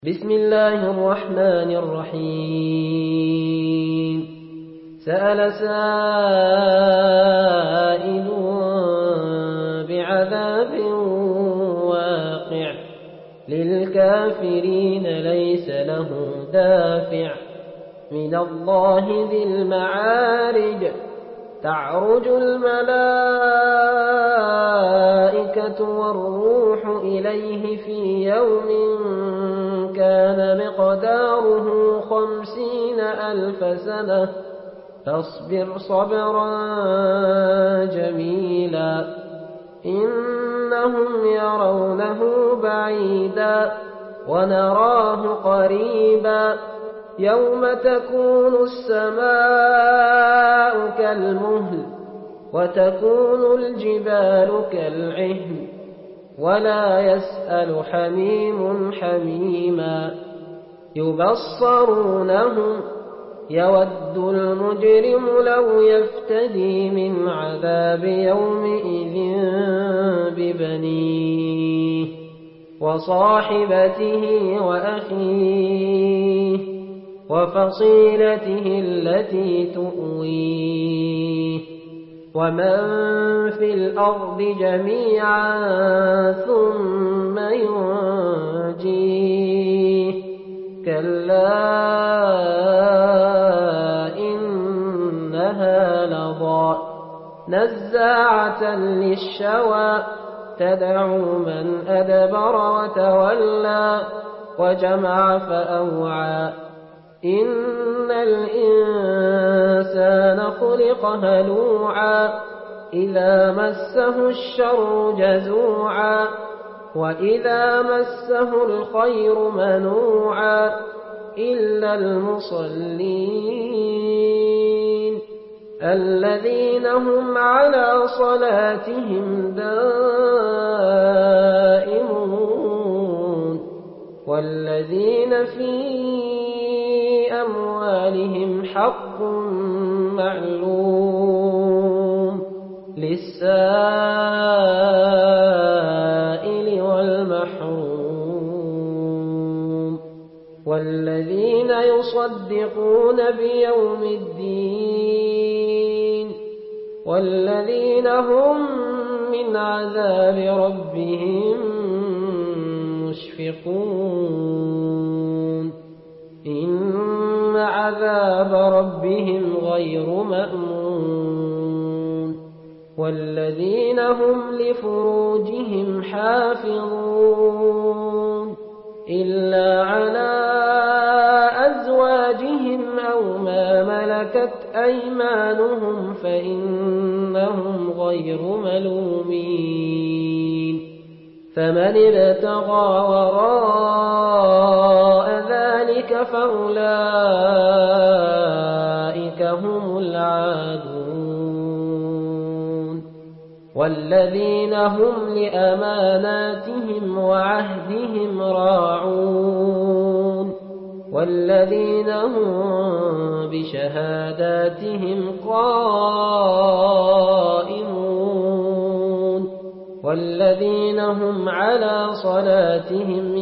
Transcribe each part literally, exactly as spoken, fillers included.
بسم الله الرحمن الرحيم سأل سائل بعذاب واقع للكافرين ليس له دافع من الله ذي المعارج تعرج الملائكة والروح إليه في يوم كان مقداره خمسين ألف سنة فاصبر صبرا جميلا إنهم يرونه بعيدا ونراه قريبا يوم تكون السماء كالمهل وتكون الجبال كالعهن ولا يسأل حميم حميما يبصرونهم يود المجرم لو يفتدي من عذاب يومئذ ببنيه وصاحبته وأخيه وفصيلته التي تؤويه ومن في الأرض جميعا ثم ينجيه كلا إنها لظى نزاعة للشوى تدعو من أدبر وتولى وجمع فأوعى إن الإنسان خلق هلوعا إذا مسه الشر جزوعا وإذا مسه الخير منوعا إلا المصلين الذين هم على صلاتهم دائمون والذين في أموالهم حق معلوم للسائل والمحروم والذين يصدقون بيوم الدين والذين هم من عذاب ربهم مشفقون إن عذاب ربهم غير مأمون والذين هم لفروجهم حافظون إلا على أزواجهم أو ما ملكت أيمانهم فإنهم غير ملومين فمن ابتغى وراء ذلك فأولئك هم العادون والذين هم لأماناتهم وعهدهم راعون والذين هم بشهاداتهم قائمون والذين هم على صلاتهم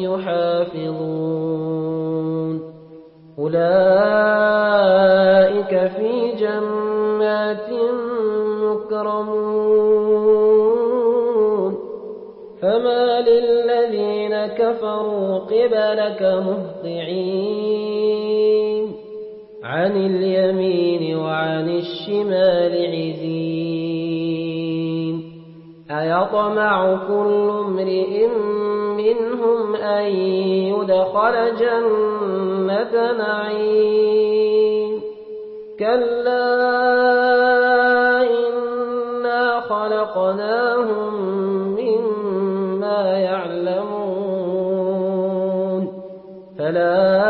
يحافظون أولئك في جنات مكرمون فما للذين كفروا قبلك مهطعين عن اليمين وعن الشمال عزين أيطمع كل امرئ منهم أن يدخل جنة نعيم كلا إنا خلقناهم مما يعلمون فلا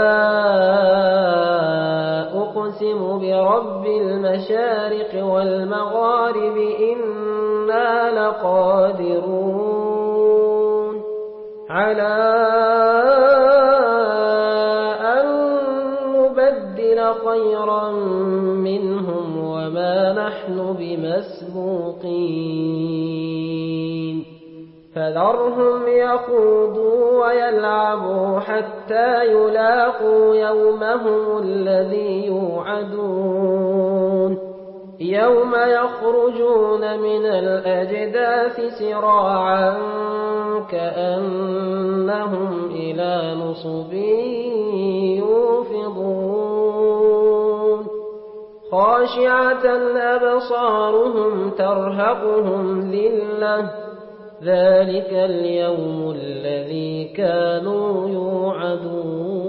أقسم برب المشارق والمغارب إنا لقادرون على أن نبدل خيرا منهم وما نحن بمسبوقين فذرهم يخوضوا ويلعبوا حتى يلاقوا يومهم الذي يوعدون يوم يخرجون من الأجداث سراعا كأنهم إلى نصب يوفضون خاشعة أبصارهم ترهقهم ذلة ذلك اليوم الذي كانوا يوعدون